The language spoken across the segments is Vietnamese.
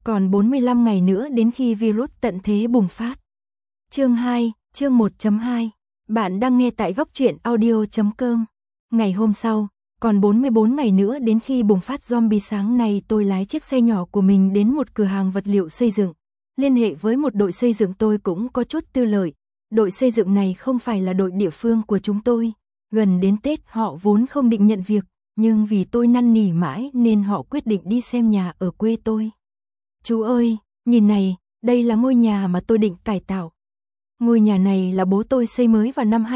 Còn 45 ngày nữa đến khi virus tận thế bùng phát. Chương 2, chương 1.2. Bạn đang nghe tại góc truyện audio.com. Ngày hôm sau, còn 44 ngày nữa đến khi bùng phát zombie. Sáng nay tôi lái chiếc xe nhỏ của mình đến một cửa hàng vật liệu xây dựng. Liên hệ với một đội xây dựng tôi cũng có chút tư lợi. Đội xây dựng này không phải là đội địa phương của chúng tôi. Gần đến Tết họ vốn không định nhận việc, nhưng vì tôi năn nỉ mãi nên họ quyết định đi xem nhà ở quê tôi. Chú ơi, nhìn này, đây là ngôi nhà mà tôi định cải tạo. Ngôi nhà này là bố tôi xây mới vào năm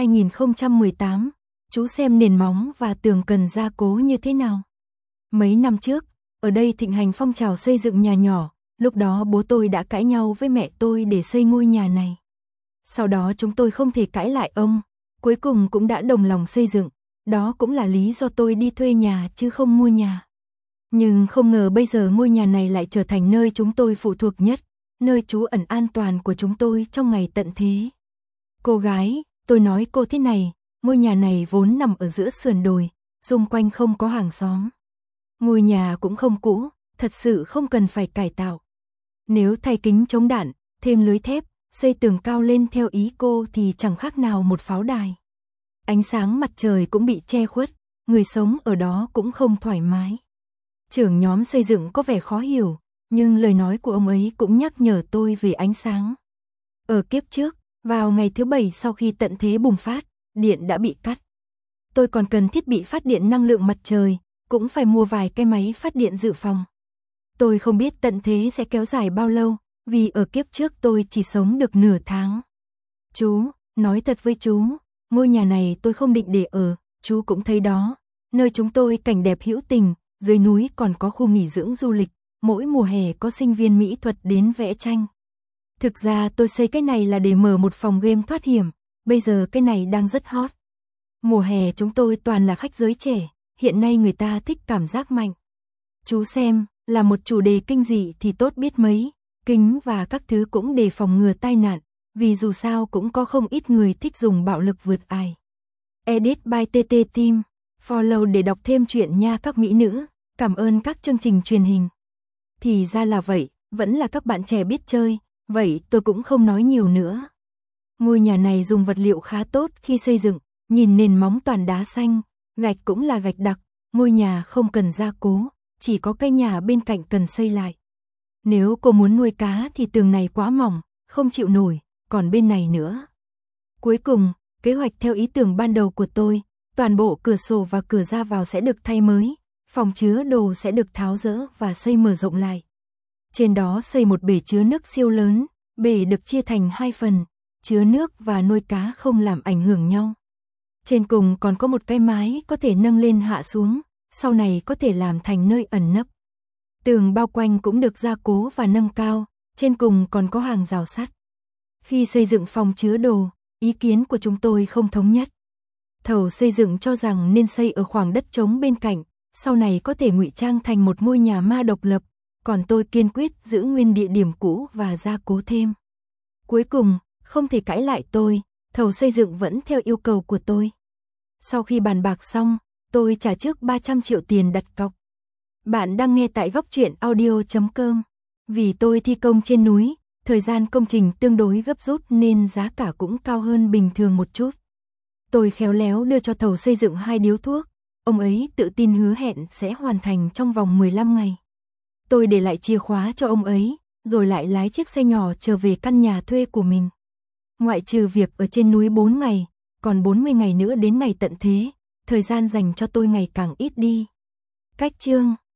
2018. Chú xem nền móng và tường cần gia cố như thế nào. Mấy năm trước, ở đây thịnh hành phong trào xây dựng nhà nhỏ. Lúc đó bố tôi đã cãi nhau với mẹ tôi để xây ngôi nhà này. Sau đó chúng tôi không thể cãi lại ông. Cuối cùng cũng đã đồng lòng xây dựng. Đó cũng là lý do tôi đi thuê nhà chứ không mua nhà. Nhưng không ngờ bây giờ ngôi nhà này lại trở thành nơi chúng tôi phụ thuộc nhất. Nơi trú ẩn an toàn của chúng tôi trong ngày tận thế. Cô gái, tôi nói cô thế này. Ngôi nhà này vốn nằm ở giữa sườn đồi. Xung quanh không có hàng xóm. Ngôi nhà cũng không cũ. Thật sự không cần phải cải tạo. Nếu thay kính chống đạn, thêm lưới thép, xây tường cao lên theo ý cô thì chẳng khác nào một pháo đài. Ánh sáng mặt trời cũng bị che khuất, người sống ở đó cũng không thoải mái. Trưởng nhóm xây dựng có vẻ khó hiểu, nhưng lời nói của ông ấy cũng nhắc nhở tôi về ánh sáng. Ở kiếp trước, vào ngày thứ 7 sau khi tận thế bùng phát, điện đã bị cắt. Tôi còn cần thiết bị phát điện năng lượng mặt trời, cũng phải mua vài cái máy phát điện dự phòng. Tôi không biết tận thế sẽ kéo dài bao lâu, vì ở kiếp trước tôi chỉ sống được nửa tháng. Chú, nói thật với chú, ngôi nhà này tôi không định để ở, chú cũng thấy đó. Nơi chúng tôi cảnh đẹp hữu tình, dưới núi còn có khu nghỉ dưỡng du lịch, mỗi mùa hè có sinh viên mỹ thuật đến vẽ tranh. Thực ra tôi xây cái này là để mở một phòng game thoát hiểm, bây giờ cái này đang rất hot. Mùa hè chúng tôi toàn là khách giới trẻ, hiện nay người ta thích cảm giác mạnh. Chú xem, là một chủ đề kinh dị thì tốt biết mấy, kính và các thứ cũng để phòng ngừa tai nạn, vì dù sao cũng có không ít người thích dùng bạo lực vượt ải. Edit by TT Team, follow để đọc thêm chuyện nha các mỹ nữ, cảm ơn các chương trình truyền hình. Thì ra là vậy, vẫn là các bạn trẻ biết chơi, vậy tôi cũng không nói nhiều nữa. Ngôi nhà này dùng vật liệu khá tốt khi xây dựng, nhìn nền móng toàn đá xanh, gạch cũng là gạch đặc, ngôi nhà không cần gia cố, chỉ có cái nhà bên cạnh cần xây lại. Nếu cô muốn nuôi cá thì tường này quá mỏng, không chịu nổi, còn bên này nữa. Cuối cùng, kế hoạch theo ý tưởng ban đầu của tôi, toàn bộ cửa sổ và cửa ra vào sẽ được thay mới, phòng chứa đồ sẽ được tháo dỡ và xây mở rộng lại. Trên đó xây một bể chứa nước siêu lớn, bể được chia thành 2 phần, chứa nước và nuôi cá không làm ảnh hưởng nhau. Trên cùng còn có một cái mái có thể nâng lên hạ xuống, sau này có thể làm thành nơi ẩn nấp. Tường bao quanh cũng được gia cố và nâng cao, trên cùng còn có hàng rào sắt. Khi xây dựng phòng chứa đồ, ý kiến của chúng tôi không thống nhất. Thầu xây dựng cho rằng nên xây ở khoảng đất trống bên cạnh, sau này có thể ngụy trang thành một ngôi nhà ma độc lập, còn tôi kiên quyết giữ nguyên địa điểm cũ và gia cố thêm. Cuối cùng, không thể cãi lại tôi, thầu xây dựng vẫn theo yêu cầu của tôi. Sau khi bàn bạc xong, tôi trả trước 300 triệu tiền đặt cọc. Bạn đang nghe tại góc truyện audio.com. Vì tôi thi công trên núi, thời gian công trình tương đối gấp rút nên giá cả cũng cao hơn bình thường một chút. Tôi khéo léo đưa cho thầu xây dựng 2 điếu thuốc, ông ấy tự tin hứa hẹn sẽ hoàn thành trong vòng 15 ngày. Tôi để lại chìa khóa cho ông ấy, rồi lại lái chiếc xe nhỏ trở về căn nhà thuê của mình. Ngoại trừ việc ở trên núi 4 ngày, còn 40 ngày nữa đến ngày tận thế, thời gian dành cho tôi ngày càng ít đi. Cách chương